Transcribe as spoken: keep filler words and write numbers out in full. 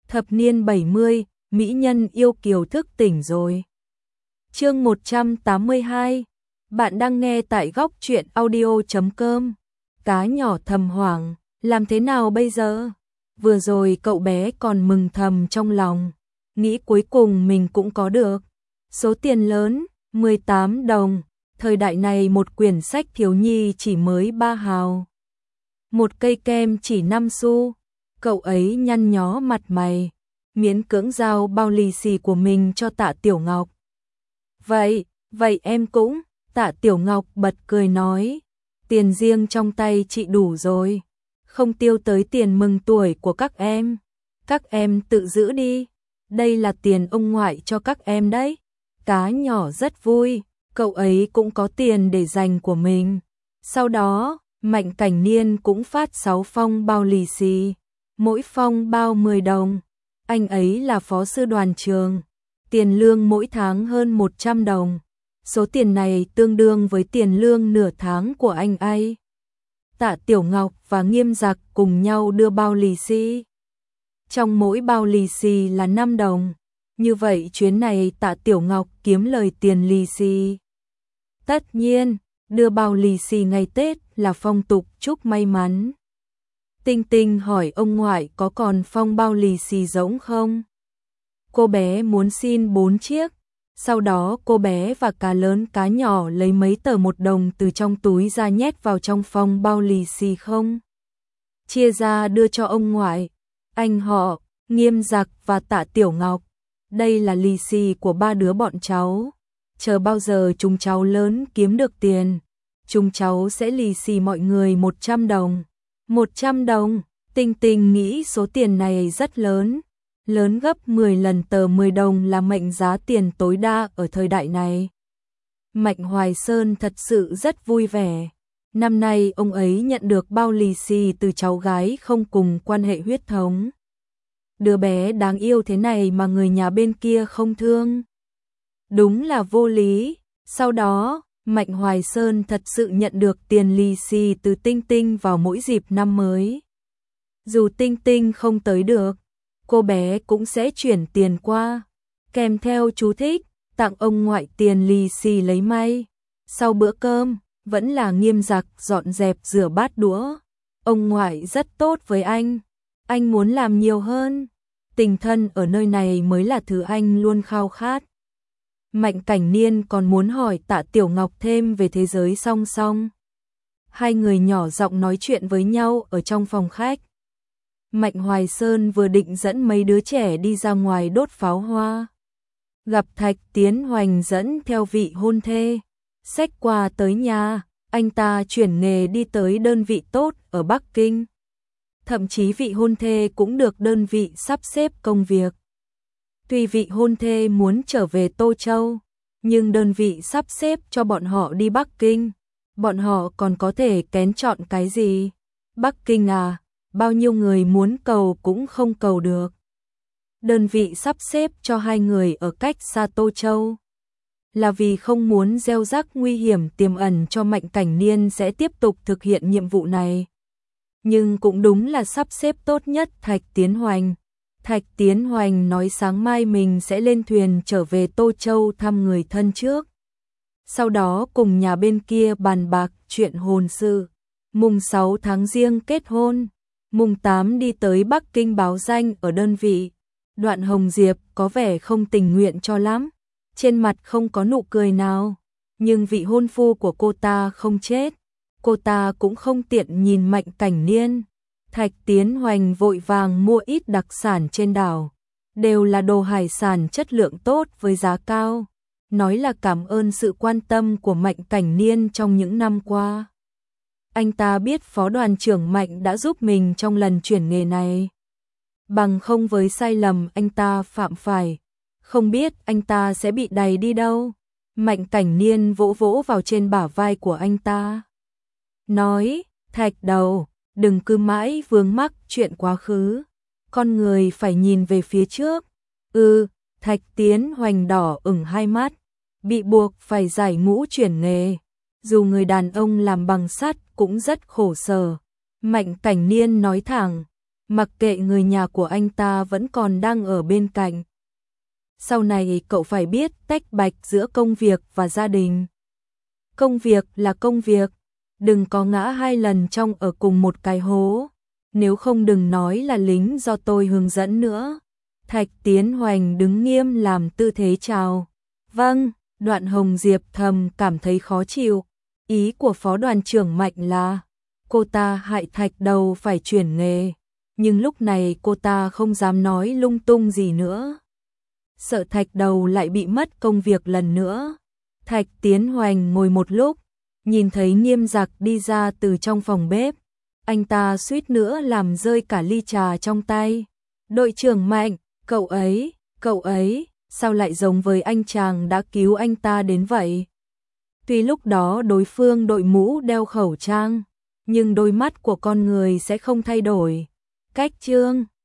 Thập niên bảy mươi, mỹ nhân yêu kiều thức tỉnh rồi. Chương một trăm tám mươi hai. Bạn đang nghe tại góc truyện audio chấm com. Cá nhỏ thầm hoảng, làm thế nào bây giờ? Vừa rồi cậu bé còn mừng thầm trong lòng, nghĩ cuối cùng mình cũng có được số tiền lớn, mười tám đồng. Thời đại này một quyển sách thiếu nhi chỉ mới ba hào. Một cây kem chỉ năm xu. Cậu ấy nhăn nhó mặt mày, miễn cưỡng giao bao lì xì của mình cho Tạ Tiểu Ngọc. Vậy, vậy em cũng, Tạ Tiểu Ngọc bật cười nói, tiền riêng trong tay chị đủ rồi, không tiêu tới tiền mừng tuổi của các em. Các em tự giữ đi, đây là tiền ông ngoại cho các em đấy. Cá nhỏ rất vui, cậu ấy cũng có tiền để dành của mình. Sau đó, Mạnh Cảnh Niên cũng phát sáu phong bao lì xì, mỗi phong bao mười đồng. Anh ấy là phó sư đoàn trường, tiền lương mỗi tháng hơn một trăm đồng. Số tiền này tương đương với tiền lương nửa tháng của anh ấy. Tạ Tiểu Ngọc và Nghiêm Giặc cùng nhau đưa bao lì xì. Trong mỗi bao lì xì là năm đồng. Như vậy chuyến này Tạ Tiểu Ngọc kiếm lời tiền lì xì. Tất nhiên, đưa bao lì xì ngày Tết là phong tục chúc may mắn. Tinh Tinh hỏi ông ngoại có còn phong bao lì xì rỗng không? Cô bé muốn xin bốn chiếc. Sau đó cô bé và cá lớn cá nhỏ lấy mấy tờ một đồng từ trong túi ra nhét vào trong phong bao lì xì không. Chia ra đưa cho ông ngoại, anh họ, Nghiêm Giặc và Tạ Tiểu Ngọc. Đây là lì xì của ba đứa bọn cháu. Chờ bao giờ chúng cháu lớn kiếm được tiền, chúng cháu sẽ lì xì mọi người một trăm đồng. một trăm đồng, Tinh Tinh nghĩ số tiền này rất lớn, lớn gấp mười lần tờ mười đồng là mệnh giá tiền tối đa ở thời đại này. Mạnh Hoài Sơn thật sự rất vui vẻ. Năm nay ông ấy nhận được bao lì xì từ cháu gái không cùng quan hệ huyết thống. Đứa bé đáng yêu thế này mà người nhà bên kia không thương. Đúng là vô lý. Sau đó, Mạnh Hoài Sơn thật sự nhận được tiền lì xì từ Tinh Tinh vào mỗi dịp năm mới. Dù Tinh Tinh không tới được, cô bé cũng sẽ chuyển tiền qua, kèm theo chú thích, tặng ông ngoại tiền lì xì lấy may. Sau bữa cơm, vẫn là Nghiêm Giặc dọn dẹp rửa bát đũa. Ông ngoại rất tốt với anh, anh muốn làm nhiều hơn. Tình thân ở nơi này mới là thứ anh luôn khao khát. Mạnh Cảnh Niên còn muốn hỏi Tạ Tiểu Ngọc thêm về thế giới song song. Hai người nhỏ giọng nói chuyện với nhau ở trong phòng khách. Mạnh Hoài Sơn vừa định dẫn mấy đứa trẻ đi ra ngoài đốt pháo hoa, gặp Thạch Tiến Hoành dẫn theo vị hôn thê. Xách quà tới nhà, anh ta chuyển nghề đi tới đơn vị tốt ở Bắc Kinh. Thậm chí vị hôn thê cũng được đơn vị sắp xếp công việc. Tuy vị hôn thê muốn trở về Tô Châu, nhưng đơn vị sắp xếp cho bọn họ đi Bắc Kinh. Bọn họ còn có thể kén chọn cái gì? Bắc Kinh à, bao nhiêu người muốn cầu cũng không cầu được. Đơn vị sắp xếp cho hai người ở cách xa Tô Châu, là vì không muốn gieo rắc nguy hiểm tiềm ẩn cho Mạnh Cảnh Niên sẽ tiếp tục thực hiện nhiệm vụ này. Nhưng cũng đúng là sắp xếp tốt nhất Thạch Tiến Hoành. Thạch Tiến Hoành nói sáng mai mình sẽ lên thuyền trở về Tô Châu thăm người thân trước. Sau đó cùng nhà bên kia bàn bạc chuyện hôn sự. Mùng sáu tháng Giêng kết hôn. Mùng tám đi tới Bắc Kinh báo danh ở đơn vị. Đoạn Hồng Diệp có vẻ không tình nguyện cho lắm. Trên mặt không có nụ cười nào. Nhưng vị hôn phu của cô ta không chết. Cô ta cũng không tiện nhìn Mạnh Cảnh Niên. Thạch Tiến Hoành vội vàng mua ít đặc sản trên đảo. Đều là đồ hải sản chất lượng tốt với giá cao. Nói là cảm ơn sự quan tâm của Mạnh Cảnh Niên trong những năm qua. Anh ta biết phó đoàn trưởng Mạnh đã giúp mình trong lần chuyển nghề này. Bằng không với sai lầm anh ta phạm phải, không biết anh ta sẽ bị đày đi đâu. Mạnh Cảnh Niên vỗ vỗ vào trên bả vai của anh ta. Nói, Thạch đầu, đừng cứ mãi vướng mắc chuyện quá khứ. Con người phải nhìn về phía trước. Ừ, Thạch Tiến Hoành đỏ ửng hai mắt, bị buộc phải giải ngũ chuyển nghề. Dù người đàn ông làm bằng sắt cũng rất khổ sở. Mạnh Cảnh Niên nói thẳng, mặc kệ người nhà của anh ta vẫn còn đang ở bên cạnh. Sau này cậu phải biết tách bạch giữa công việc và gia đình. Công việc là công việc, đừng có ngã hai lần trong ở cùng một cái hố, nếu không đừng nói là lính do tôi hướng dẫn nữa. Thạch Tiến Hoành đứng nghiêm làm tư thế chào. Vâng, Đoạn Hồng Diệp thầm cảm thấy khó chịu. Ý của phó đoàn trưởng Mạnh là cô ta hại Thạch Đầu phải chuyển nghề, nhưng lúc này cô ta không dám nói lung tung gì nữa. Sợ Thạch Đầu lại bị mất công việc lần nữa. Thạch Tiến Hoành ngồi một lúc, nhìn thấy Nghiêm Giặc đi ra từ trong phòng bếp. Anh ta suýt nữa làm rơi cả ly trà trong tay. Đội trưởng Mạnh, cậu ấy, cậu ấy, sao lại giống với anh chàng đã cứu anh ta đến vậy? Tuy lúc đó đối phương đội mũ đeo khẩu trang, nhưng đôi mắt của con người sẽ không thay đổi. Cách Trương